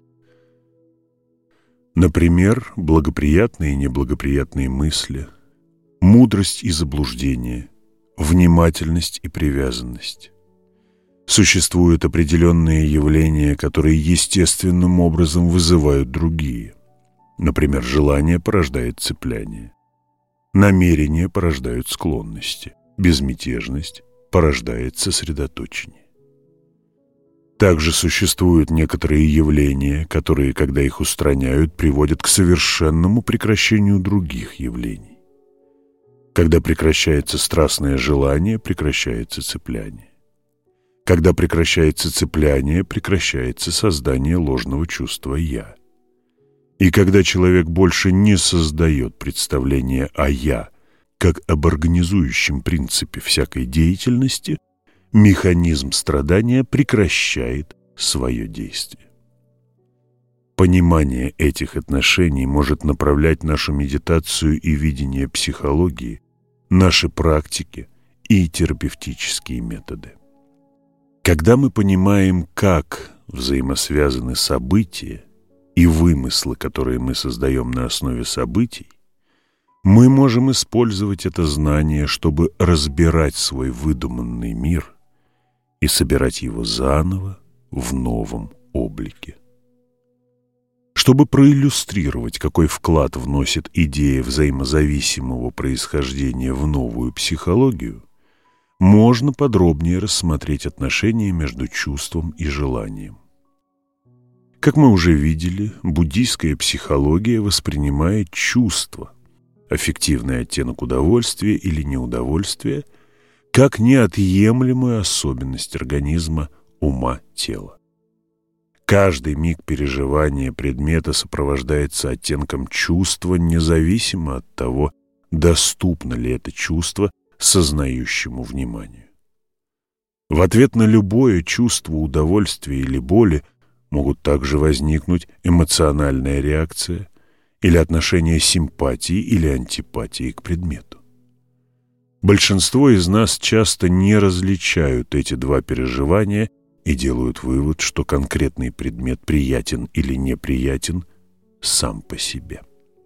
Например, благоприятные и неблагоприятные мысли, мудрость и заблуждение, внимательность и привязанность. Существуют определенные явления, которые естественным образом вызывают другие. Например, желание порождает цепляние, намерения порождают склонности, безмятежность порождает сосредоточение. Также существуют некоторые явления, которые, когда их устраняют, приводят к совершенному прекращению других явлений. Когда прекращается страстное желание, прекращается цепляние. Когда прекращается цепляние, прекращается создание ложного чувства «я». И когда человек больше не создает представление о «я» как об организующем принципе всякой деятельности, механизм страдания прекращает свое действие. Понимание этих отношений может направлять нашу медитацию и видение психологии, наши практики и терапевтические методы. Когда мы понимаем, как взаимосвязаны события и вымыслы, которые мы создаем на основе событий, мы можем использовать это знание, чтобы разбирать свой выдуманный мир и собирать его заново в новом облике. Чтобы проиллюстрировать, какой вклад вносит идея взаимозависимого происхождения в новую психологию, можно подробнее рассмотреть отношения между чувством и желанием. Как мы уже видели, буддийская психология воспринимает чувство, аффективный оттенок удовольствия или неудовольствия, как неотъемлемую особенность организма, ума, тела. Каждый миг переживания предмета сопровождается оттенком чувства, независимо от того, доступно ли это чувство сознающему вниманию. В ответ на любое чувство удовольствия или боли могут также возникнуть эмоциональная реакция или отношение симпатии или антипатии к предмету. Большинство из нас часто не различают эти два переживания и делают вывод, что конкретный предмет приятен или неприятен сам по себе.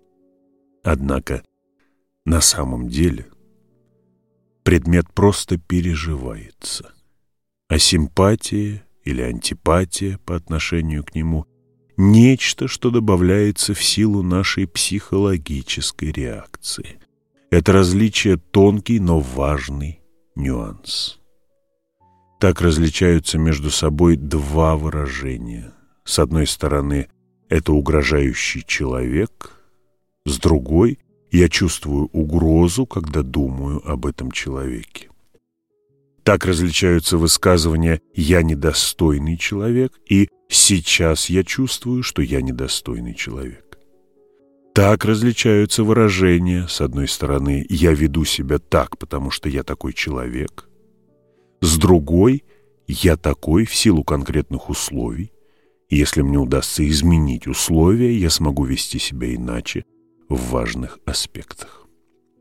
Однако на самом деле предмет просто переживается, а симпатия или антипатия по отношению к нему – нечто, что добавляется в силу нашей психологической реакции. Это различие тонкий, но важный нюанс. Так различаются между собой два выражения. С одной стороны, это угрожающий человек, с другой – я чувствую угрозу, когда думаю об этом человеке. Так различаются высказывания «я недостойный человек» и «сейчас я чувствую, что я недостойный человек». Так различаются выражения, с одной стороны «я веду себя так, потому что я такой человек», с другой «я такой в силу конкретных условий, и если мне удастся изменить условия, я смогу вести себя иначе в важных аспектах».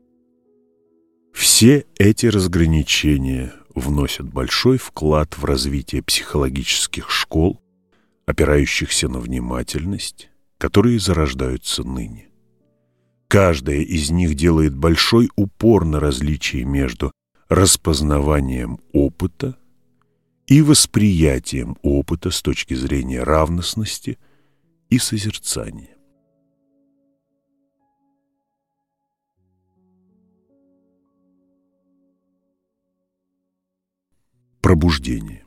Все эти разграничения вносят большой вклад в развитие психологических школ, опирающихся на внимательность, которые зарождаются ныне. Каждая из них делает большой упор на различие между распознаванием опыта и восприятием опыта с точки зрения равностности и созерцания. Пробуждение.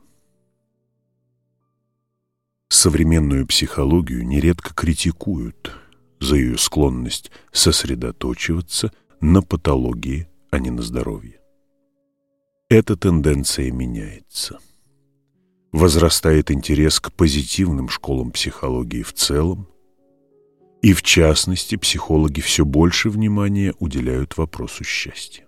Современную психологию нередко критикуют за ее склонность сосредоточиваться на патологии, а не на здоровье. Эта тенденция меняется. Возрастает интерес к позитивным школам психологии в целом, и в частности психологи все больше внимания уделяют вопросу счастья.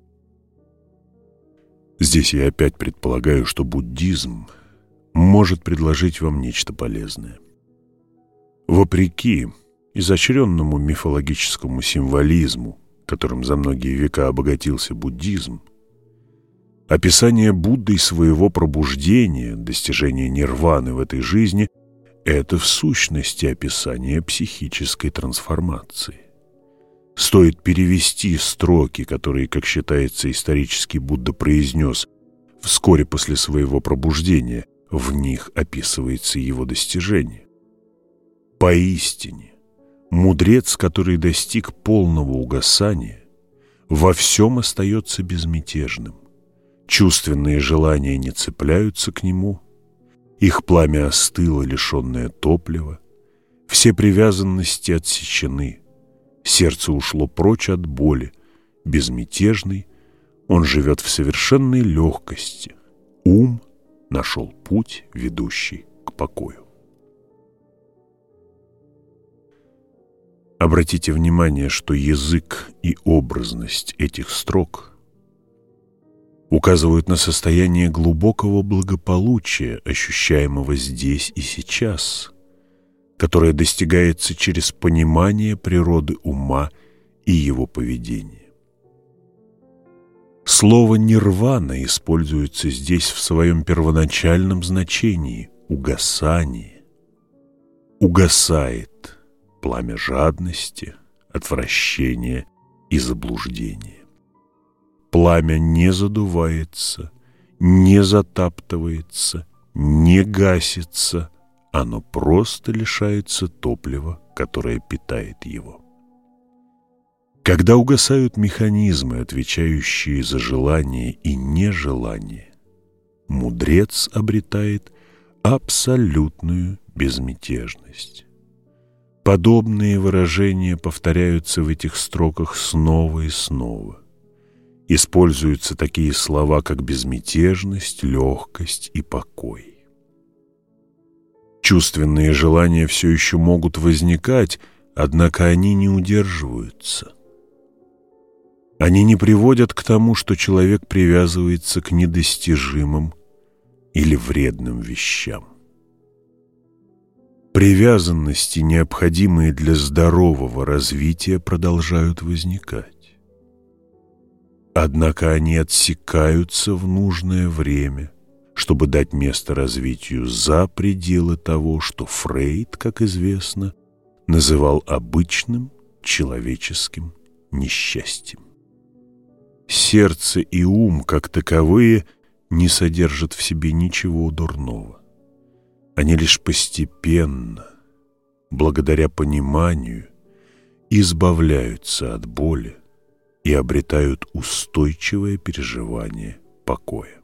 Здесь я опять предполагаю, что буддизм может предложить вам нечто полезное. Вопреки изощренному мифологическому символизму, которым за многие века обогатился буддизм, описание Буддой своего пробуждения, достижения нирваны в этой жизни – это в сущности описание психической трансформации. Стоит перевести строки, которые, как считается, исторически Будда произнес вскоре после своего пробуждения, в них описывается его достижение. Поистине, мудрец, который достиг полного угасания, во всем остается безмятежным. Чувственные желания не цепляются к нему, их пламя остыло, лишенное топлива, все привязанности отсечены, сердце ушло прочь от боли, безмятежный, он живет в совершенной легкости, ум нашел путь, ведущий к покою. Обратите внимание, что язык и образность этих строк указывают на состояние глубокого благополучия, ощущаемого здесь и сейчас, которое достигается через понимание природы ума и его поведения. Слово «нирвана» используется здесь в своем первоначальном значении – угасание. Угасает пламя жадности, отвращения и заблуждения. Пламя не задувается, не затаптывается, не гасится, оно просто лишается топлива, которое питает его. Когда угасают механизмы, отвечающие за желание и нежелание, мудрец обретает абсолютную безмятежность. Подобные выражения повторяются в этих строках снова и снова. Используются такие слова, как безмятежность, легкость и покой. Чувственные желания все еще могут возникать, однако они не удерживаются. Они не приводят к тому, что человек привязывается к недостижимым или вредным вещам. Привязанности, необходимые для здорового развития, продолжают возникать. Однако они отсекаются в нужное время, чтобы дать место развитию за пределы того, что Фрейд, как известно, называл обычным человеческим несчастьем. Сердце и ум, как таковые, не содержат в себе ничего дурного. Они лишь постепенно, благодаря пониманию, избавляются от боли и обретают устойчивое переживание покоя.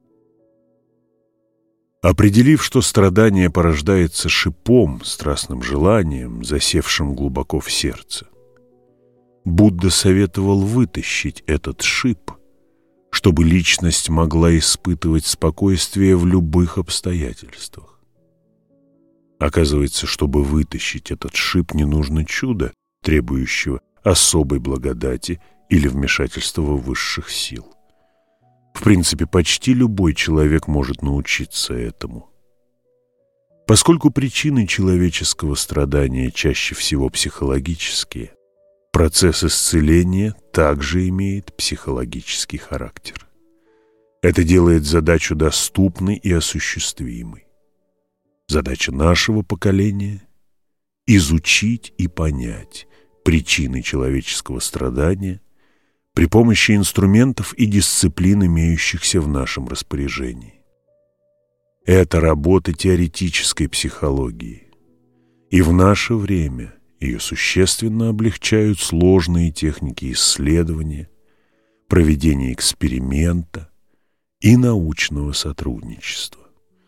Определив, что страдание порождается шипом, страстным желанием, засевшим глубоко в сердце, Будда советовал вытащить этот шип, чтобы личность могла испытывать спокойствие в любых обстоятельствах. Оказывается, чтобы вытащить этот шип, не нужно чуда, требующего особой благодати или вмешательства высших сил. В принципе, почти любой человек может научиться этому. Поскольку причины человеческого страдания чаще всего психологические, процесс исцеления также имеет психологический характер. Это делает задачу доступной и осуществимой. Задача нашего поколения – изучить и понять причины человеческого страдания при помощи инструментов и дисциплин, имеющихся в нашем распоряжении. Это работа теоретической психологии, и в наше время ее существенно облегчают сложные техники исследования, проведения эксперимента и научного сотрудничества.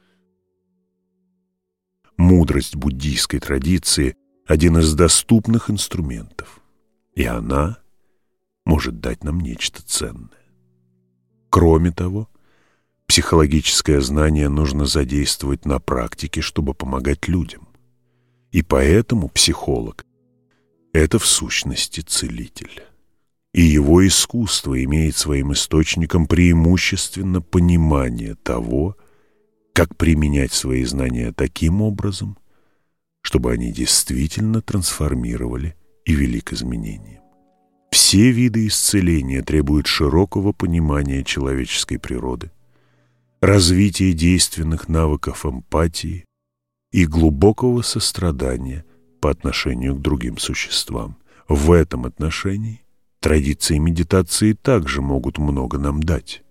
Мудрость буддийской традиции – один из доступных инструментов, и она может дать нам нечто ценное. Кроме того, психологическое знание нужно задействовать на практике, чтобы помогать людям. И поэтому психолог – это в сущности целитель. И его искусство имеет своим источником преимущественно понимание того, как применять свои знания таким образом, чтобы они действительно трансформировали и вели к изменениям. Все виды исцеления требуют широкого понимания человеческой природы, развития действенных навыков эмпатии и глубокого сострадания по отношению к другим существам. В этом отношении традиции медитации также могут много нам дать.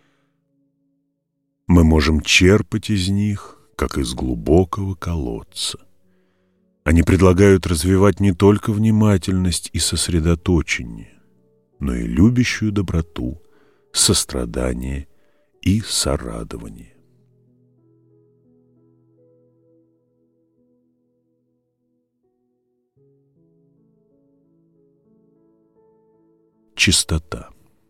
Мы можем черпать из них, как из глубокого колодца. Они предлагают развивать не только внимательность и сосредоточение, но и любящую доброту, сострадание и сорадование. Чистота.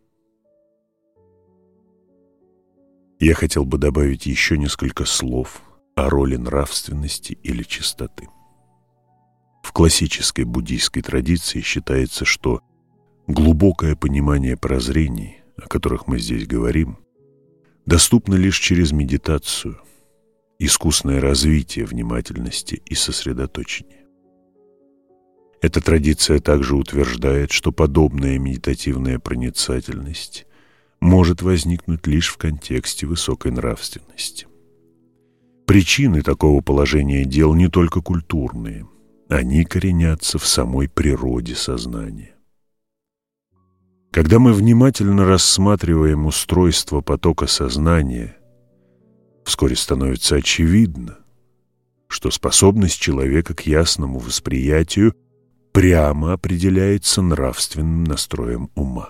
Я хотел бы добавить еще несколько слов о роли нравственности или чистоты. В классической буддийской традиции считается, что глубокое понимание прозрений, о которых мы здесь говорим, доступно лишь через медитацию, искусное развитие внимательности и сосредоточения. Эта традиция также утверждает, что подобная медитативная проницательность может возникнуть лишь в контексте высокой нравственности. Причины такого положения дел не только культурные, они коренятся в самой природе сознания. Когда мы внимательно рассматриваем устройство потока сознания, вскоре становится очевидно, что способность человека к ясному восприятию прямо определяется нравственным настроем ума.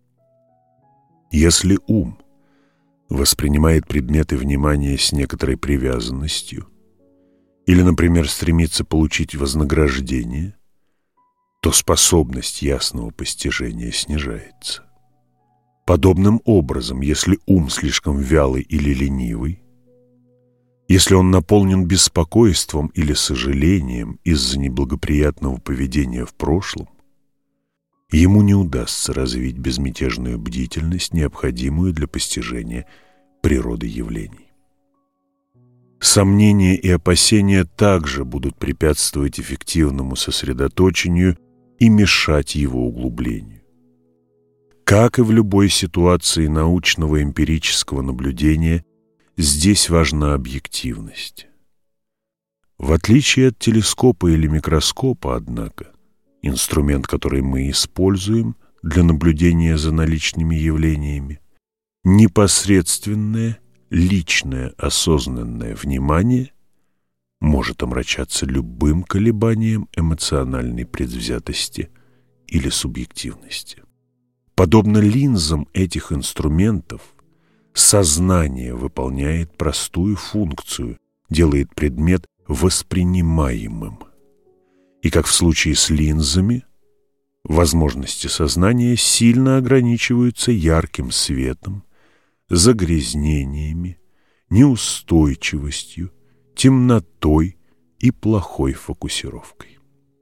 Если ум воспринимает предметы внимания с некоторой привязанностью или, например, стремится получить вознаграждение, то способность ясного постижения снижается. Подобным образом, если ум слишком вялый или ленивый, если он наполнен беспокойством или сожалением из-за неблагоприятного поведения в прошлом, ему не удастся развить безмятежную бдительность, необходимую для постижения природы явлений. Сомнения и опасения также будут препятствовать эффективному сосредоточению и мешать его углублению. Как и в любой ситуации научного эмпирического наблюдения, здесь важна объективность. В отличие от телескопа или микроскопа, однако, инструмент, который мы используем для наблюдения за наличными явлениями, непосредственное, личное, осознанное внимание может омрачаться любым колебанием эмоциональной предвзятости или субъективности. Подобно линзам этих инструментов, сознание выполняет простую функцию, делает предмет воспринимаемым. И как в случае с линзами, возможности сознания сильно ограничиваются ярким светом, загрязнениями, неустойчивостью, темнотой и плохой фокусировкой.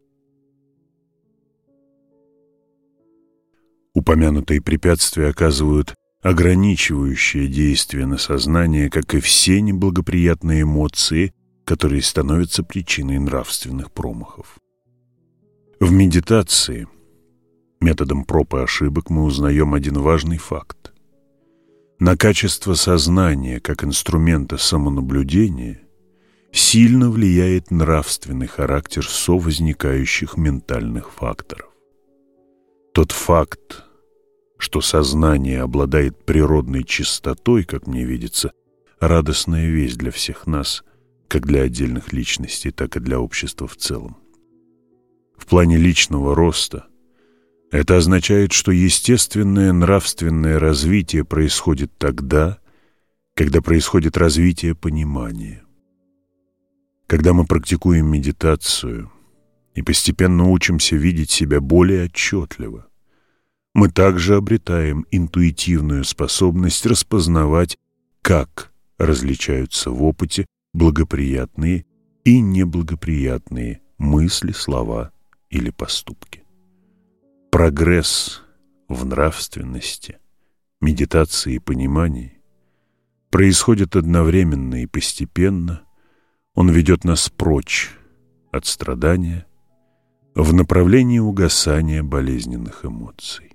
Упомянутые препятствия оказывают ограничивающее действие на сознание, как и все неблагоприятные эмоции, которые становятся причиной нравственных промахов. В медитации методом проб и ошибок мы узнаем один важный факт. На качество сознания как инструмента самонаблюдения сильно влияет нравственный характер совозникающих ментальных факторов. Тот факт, что сознание обладает природной чистотой, как мне видится, радостная весть для всех нас, как для отдельных личностей, так и для общества в целом. В плане личного роста это означает, что естественное нравственное развитие происходит тогда, когда происходит развитие понимания. Когда мы практикуем медитацию и постепенно учимся видеть себя более отчетливо, мы также обретаем интуитивную способность распознавать, как различаются в опыте благоприятные и неблагоприятные мысли, слова или поступки. Прогресс в нравственности, медитации и понимании происходит одновременно и постепенно. Он ведет нас прочь от страдания в направлении угасания болезненных эмоций.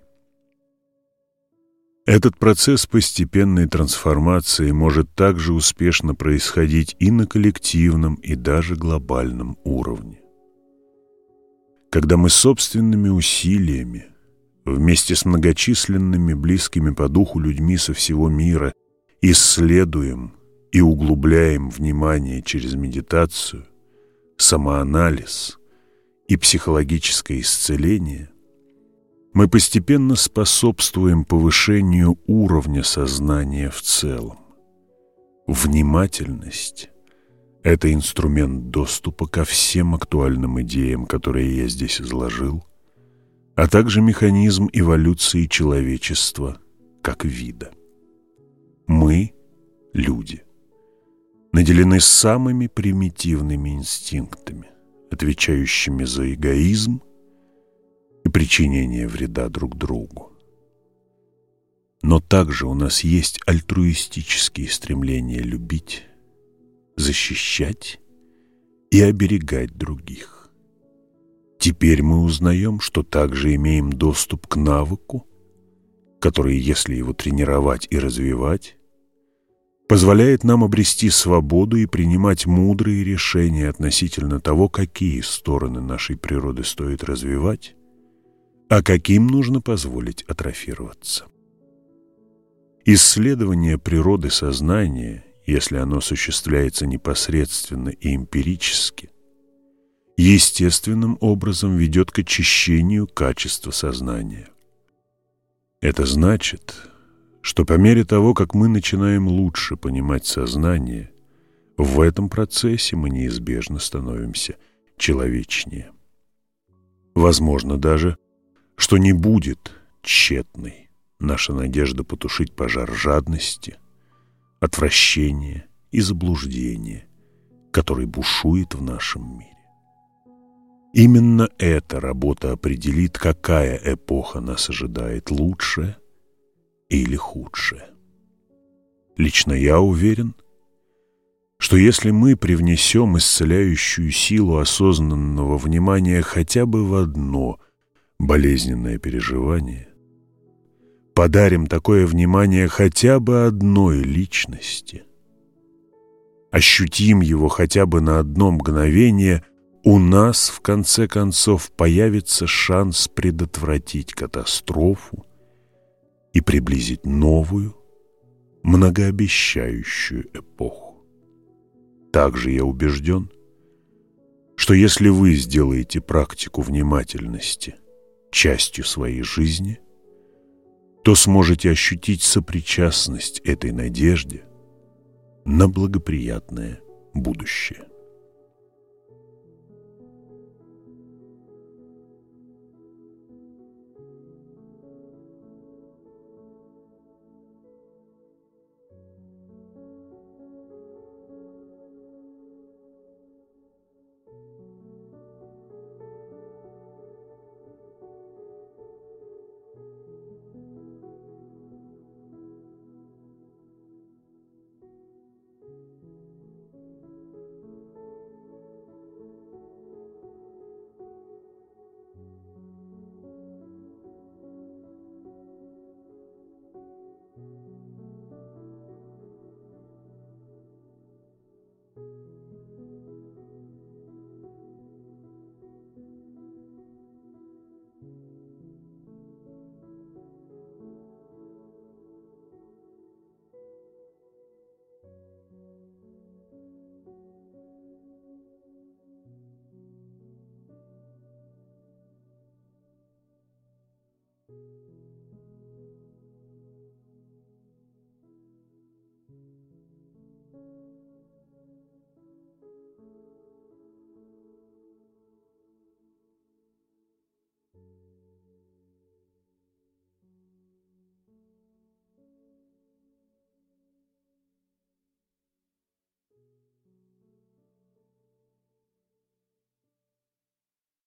Этот процесс постепенной трансформации может также успешно происходить и на коллективном, и даже глобальном уровне. Когда мы собственными усилиями, вместе с многочисленными близкими по духу людьми со всего мира, исследуем и углубляем внимание через медитацию, самоанализ и психологическое исцеление, мы постепенно способствуем повышению уровня сознания в целом. Внимательность – это инструмент доступа ко всем актуальным идеям, которые я здесь изложил, а также механизм эволюции человечества как вида. Мы, люди, наделены самыми примитивными инстинктами, отвечающими за эгоизм и причинение вреда друг другу. Но также у нас есть альтруистические стремления любить, защищать и оберегать других. Теперь мы узнаем, что также имеем доступ к навыку, который, если его тренировать и развивать, позволяет нам обрести свободу и принимать мудрые решения относительно того, какие стороны нашей природы стоит развивать, а каким нужно позволить атрофироваться. Исследование природы сознания, если оно осуществляется непосредственно и эмпирически, естественным образом ведет к очищению качества сознания. Это значит, что по мере того, как мы начинаем лучше понимать сознание, в этом процессе мы неизбежно становимся человечнее. Возможно даже, что не будет тщетной наша надежда потушить пожар жадности, отвращения и заблуждения, который бушует в нашем мире. Именно эта работа определит, какая эпоха нас ожидает, лучшая или худшая. Лично я уверен, что если мы привнесем исцеляющую силу осознанного внимания хотя бы в одно болезненное переживание, подарим такое внимание хотя бы одной личности, ощутим его хотя бы на одно мгновение, у нас, в конце концов, появится шанс предотвратить катастрофу и приблизить новую, многообещающую эпоху. Также я убежден, что если вы сделаете практику внимательности частью своей жизни, то сможете ощутить сопричастность этой надежде на благоприятное будущее.